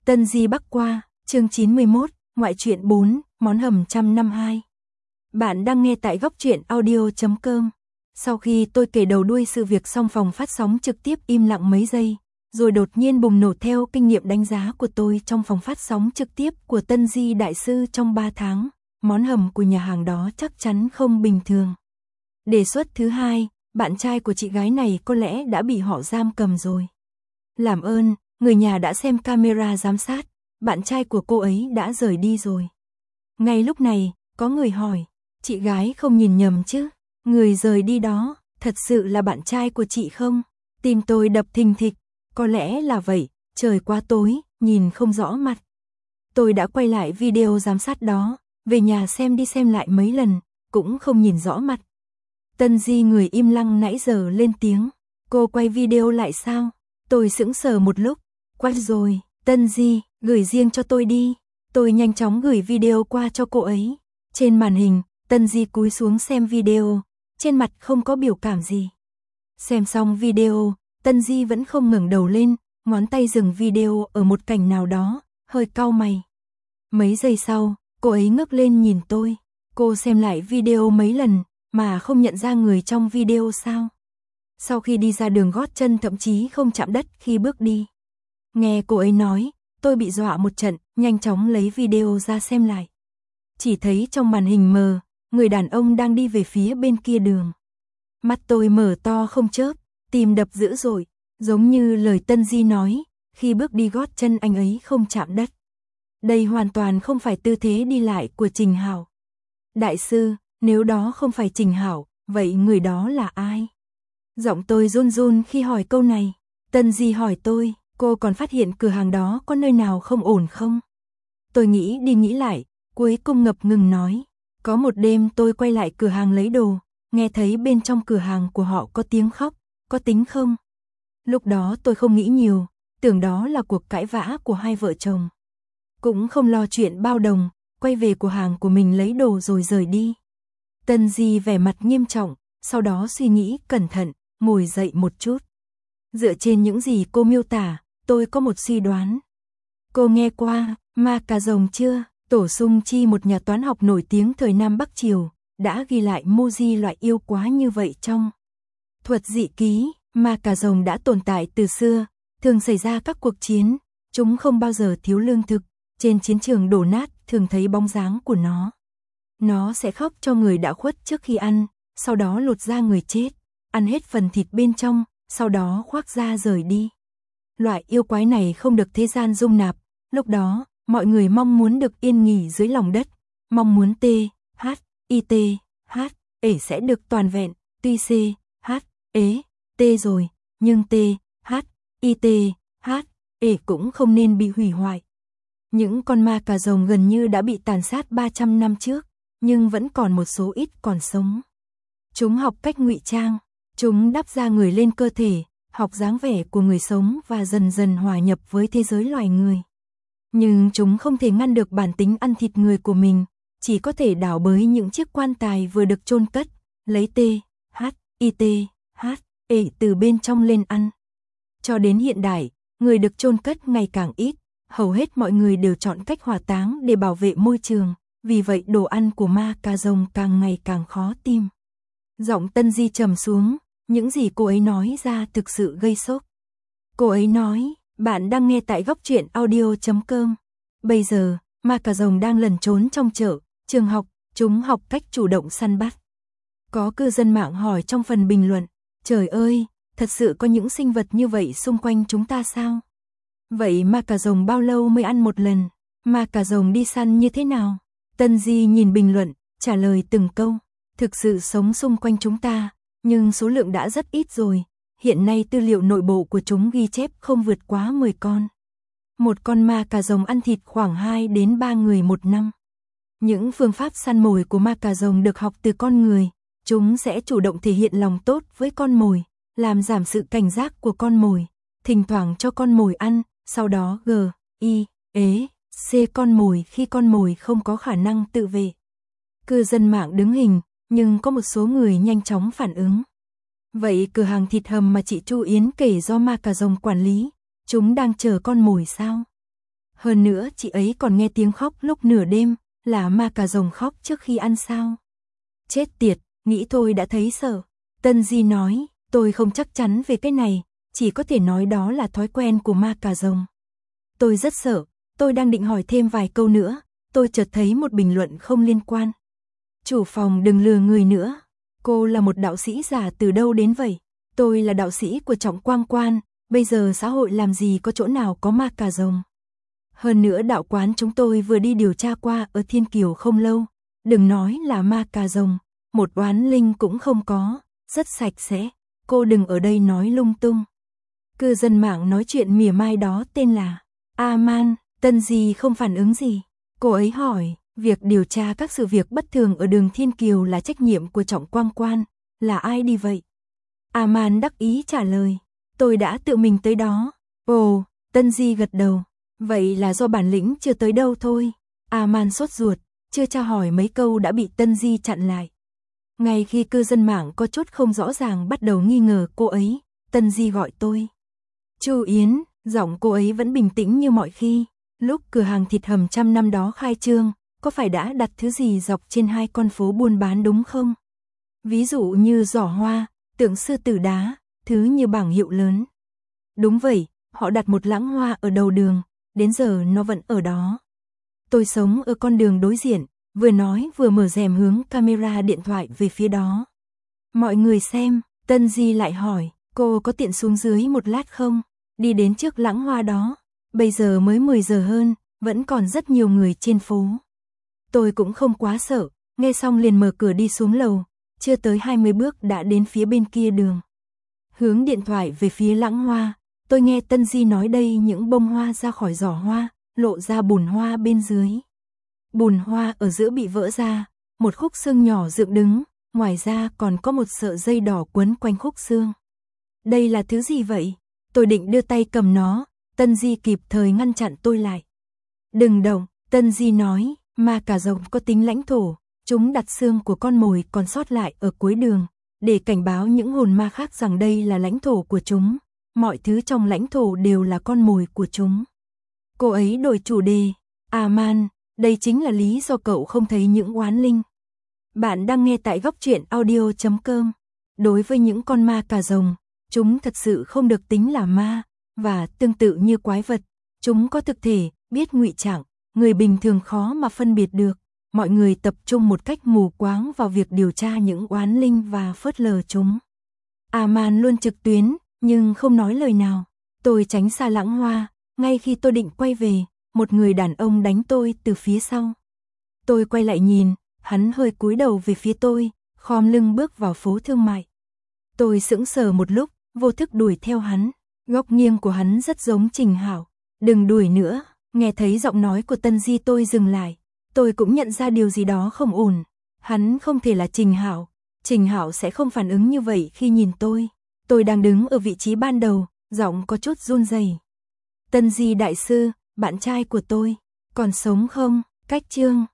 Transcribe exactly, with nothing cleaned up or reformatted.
Tân Di Bắc Qua, chương chín mươi mốt, ngoại truyện bốn, món hầm một trăm năm mươi hai. Bạn đang nghe tại góc truyện audio chấm com. Sau khi tôi kể đầu đuôi sự việc xong, phòng phát sóng trực tiếp im lặng mấy giây, rồi đột nhiên bùng nổ theo kinh nghiệm đánh giá của tôi trong phòng phát sóng trực tiếp của Tân Di Đại Sư trong ba tháng. Món hầm của nhà hàng đó chắc chắn không bình thường. Đề xuất thứ hai, bạn trai của chị gái này có lẽ đã bị họ giam cầm rồi. Làm ơn, người nhà đã xem camera giám sát, bạn trai của cô ấy đã rời đi rồi. Ngay lúc này, có người hỏi, chị gái không nhìn nhầm chứ? Người rời đi đó, thật sự là bạn trai của chị không? Tim tôi đập thình thịch, có lẽ là vậy, trời quá tối, nhìn không rõ mặt. Tôi đã quay lại video giám sát đó, về nhà xem đi xem lại mấy lần, cũng không nhìn rõ mặt. Tân Di người im lặng nãy giờ lên tiếng, cô quay video lại sao? Tôi sững sờ một lúc, quay rồi, Tân Di, gửi riêng cho tôi đi. Tôi nhanh chóng gửi video qua cho cô ấy. Trên màn hình, Tân Di cúi xuống xem video, trên mặt không có biểu cảm gì. Xem xong video, Tân Di vẫn không ngẩng đầu lên, ngón tay dừng video ở một cảnh nào đó, hơi cau mày. Mấy giây sau, cô ấy ngước lên nhìn tôi. Cô xem lại video mấy lần, mà không nhận ra người trong video sao? Sau khi đi ra đường gót chân thậm chí không chạm đất khi bước đi. Nghe cô ấy nói, tôi bị dọa một trận, nhanh chóng lấy video ra xem lại. Chỉ thấy trong màn hình mờ, người đàn ông đang đi về phía bên kia đường. Mắt tôi mở to không chớp, tim đập dữ dội, giống như lời Tân Di nói, khi bước đi gót chân anh ấy không chạm đất. Đây hoàn toàn không phải tư thế đi lại của Trình Hảo. Đại sư, nếu đó không phải Trình Hảo, vậy người đó là ai? Giọng tôi run run khi hỏi câu này. Tân Di hỏi tôi, cô còn phát hiện cửa hàng đó có nơi nào không ổn không? Tôi nghĩ đi nghĩ lại, cuối cùng ngập ngừng nói. Có một đêm tôi quay lại cửa hàng lấy đồ, nghe thấy bên trong cửa hàng của họ có tiếng khóc, có tính không? Lúc đó tôi không nghĩ nhiều, tưởng đó là cuộc cãi vã của hai vợ chồng. Cũng không lo chuyện bao đồng, quay về cửa hàng của mình lấy đồ rồi rời đi. Tân Di vẻ mặt nghiêm trọng, sau đó suy nghĩ cẩn thận, ngồi dậy một chút. Dựa trên những gì cô miêu tả, tôi có một suy đoán. Cô nghe qua Ma Cà Rồng chưa? Tổ Sung Chi, một nhà toán học nổi tiếng thời Nam Bắc Triều, đã ghi lại mô di loại yêu quái như vậy trong thuật dị ký. Ma Cà Rồng đã tồn tại từ xưa, thường xảy ra các cuộc chiến, chúng không bao giờ thiếu lương thực, trên chiến trường đổ nát thường thấy bóng dáng của nó. Nó sẽ khóc cho người đã khuất trước khi ăn, sau đó lột da người chết, ăn hết phần thịt bên trong, sau đó khoác da rời đi. Loại yêu quái này không được thế gian dung nạp, lúc đó, mọi người mong muốn được yên nghỉ dưới lòng đất, mong muốn T, H, I, T, H, ể sẽ được toàn vẹn, tuy C, H, ế, T rồi, nhưng T, H, I, T, H, ể cũng không nên bị hủy hoại. Những con ma cà rồng gần như đã bị tàn sát ba trăm năm trước, nhưng vẫn còn một số ít còn sống. Chúng học cách ngụy trang, chúng đắp da người lên cơ thể, học dáng vẻ của người sống và dần dần hòa nhập với thế giới loài người. Nhưng chúng không thể ngăn được bản tính ăn thịt người của mình, chỉ có thể đảo bới những chiếc quan tài vừa được chôn cất, lấy T, H, I, T, H, ể từ bên trong lên ăn. Cho đến hiện đại, người được chôn cất ngày càng ít, hầu hết mọi người đều chọn cách hỏa táng để bảo vệ môi trường, vì vậy đồ ăn của ma cà rồng càng ngày càng khó tìm. Giọng Tân Di trầm xuống, những gì cô ấy nói ra thực sự gây sốc. Cô ấy nói, bạn đang nghe tại góc truyện audio chấm com. Bây giờ, ma cà rồng đang lẩn trốn trong chợ, trường học, chúng học cách chủ động săn bắt. Có cư dân mạng hỏi trong phần bình luận, trời ơi, thật sự có những sinh vật như vậy xung quanh chúng ta sao? Vậy ma cà rồng bao lâu mới ăn một lần? Ma cà rồng đi săn như thế nào? Tân Di nhìn bình luận, trả lời từng câu. Thực sự sống xung quanh chúng ta, nhưng số lượng đã rất ít rồi. Hiện nay tư liệu nội bộ của chúng ghi chép không vượt quá mười con. Một con ma cà rồng ăn thịt khoảng hai đến ba người một năm. Những phương pháp săn mồi của ma cà rồng được học từ con người. Chúng sẽ chủ động thể hiện lòng tốt với con mồi, làm giảm sự cảnh giác của con mồi, thỉnh thoảng cho con mồi ăn, sau đó G, I, ế, C con mồi khi con mồi không có khả năng tự vệ. Cư dân mạng đứng hình, nhưng có một số người nhanh chóng phản ứng. Vậy cửa hàng thịt hầm mà chị Chu Yến kể do ma cà rồng quản lý, chúng đang chờ con mồi sao? Hơn nữa chị ấy còn nghe tiếng khóc lúc nửa đêm, là ma cà rồng khóc trước khi ăn sao. Chết tiệt, nghĩ thôi đã thấy sợ. Tân Di nói, tôi không chắc chắn về cái này, chỉ có thể nói đó là thói quen của ma cà rồng. Tôi rất sợ, tôi đang định hỏi thêm vài câu nữa, tôi chợt thấy một bình luận không liên quan. Chủ phòng đừng lừa người nữa, cô là một đạo sĩ giả từ đâu đến vậy? Tôi là đạo sĩ của Trọng Quang Quan, bây giờ xã hội làm gì có chỗ nào có ma cà rồng. Hơn nữa đạo quán chúng tôi vừa đi điều tra qua ở Thiên Kiều không lâu, đừng nói là ma cà rồng, một oán linh cũng không có, rất sạch sẽ, cô đừng ở đây nói lung tung. Cư dân mạng nói chuyện mỉa mai đó tên là A-man, Tân Di không phản ứng gì. Cô ấy hỏi, việc điều tra các sự việc bất thường ở đường Thiên Kiều là trách nhiệm của Trọng Quang Quan, là ai đi vậy? A-man đắc ý trả lời, tôi đã tự mình tới đó. Ồ, Tân Di gật đầu, vậy là do bản lĩnh chưa tới đâu thôi. A-man sốt ruột, chưa tra hỏi mấy câu đã bị Tân Di chặn lại. Ngay khi cư dân mạng có chút không rõ ràng bắt đầu nghi ngờ cô ấy, Tân Di gọi tôi. Chu Yến, giọng cô ấy vẫn bình tĩnh như mọi khi. Lúc cửa hàng thịt hầm trăm năm đó khai trương, có phải đã đặt thứ gì dọc trên hai con phố buôn bán đúng không? Ví dụ như giỏ hoa, tượng sư tử đá, thứ như bảng hiệu lớn. Đúng vậy, họ đặt một lẵng hoa ở đầu đường, đến giờ nó vẫn ở đó. Tôi sống ở con đường đối diện, vừa nói vừa mở rèm hướng camera điện thoại về phía đó. Mọi người xem, Tân Di lại hỏi, cô có tiện xuống dưới một lát không? Đi đến trước lẵng hoa đó. Bây giờ mới mười giờ hơn, vẫn còn rất nhiều người trên phố. Tôi cũng không quá sợ, nghe xong liền mở cửa đi xuống lầu, chưa tới hai mươi bước đã đến phía bên kia đường. Hướng điện thoại về phía lẵng hoa, tôi nghe Tân Di nói đây những bông hoa ra khỏi giỏ hoa, lộ ra bùn hoa bên dưới. Bùn hoa ở giữa bị vỡ ra, một khúc xương nhỏ dựng đứng, ngoài ra còn có một sợi dây đỏ quấn quanh khúc xương. Đây là thứ gì vậy? Tôi định đưa tay cầm nó, Tân Di kịp thời ngăn chặn tôi lại. Đừng động, Tân Di nói, ma cà rồng có tính lãnh thổ, chúng đặt xương của con mồi còn sót lại ở cuối đường, để cảnh báo những hồn ma khác rằng đây là lãnh thổ của chúng, mọi thứ trong lãnh thổ đều là con mồi của chúng. Cô ấy đổi chủ đề, A-man, đây chính là lý do cậu không thấy những oán linh. Bạn đang nghe tại góc truyện audio chấm com. Đối với những con ma cà rồng, chúng thật sự không được tính là ma, và tương tự như quái vật, chúng có thực thể, biết ngụy trang, người bình thường khó mà phân biệt được. Mọi người tập trung một cách mù quáng vào việc điều tra những oán linh và phớt lờ chúng. A-man luôn trực tuyến, nhưng không nói lời nào. Tôi tránh xa lẵng hoa, ngay khi tôi định quay về, một người đàn ông đánh tôi từ phía sau. Tôi quay lại nhìn, hắn hơi cúi đầu về phía tôi, khom lưng bước vào phố thương mại. Tôi sững sờ một lúc, vô thức đuổi theo hắn. Góc nghiêng của hắn rất giống Trình Hảo. Đừng đuổi nữa, nghe thấy giọng nói của Tân Di tôi dừng lại. Tôi cũng nhận ra điều gì đó không ổn. Hắn không thể là Trình Hảo. Trình Hảo sẽ không phản ứng như vậy khi nhìn tôi. Tôi đang đứng ở vị trí ban đầu, giọng có chút run rẩy. Tân Di đại sư, bạn trai của tôi, còn sống không? Cách chương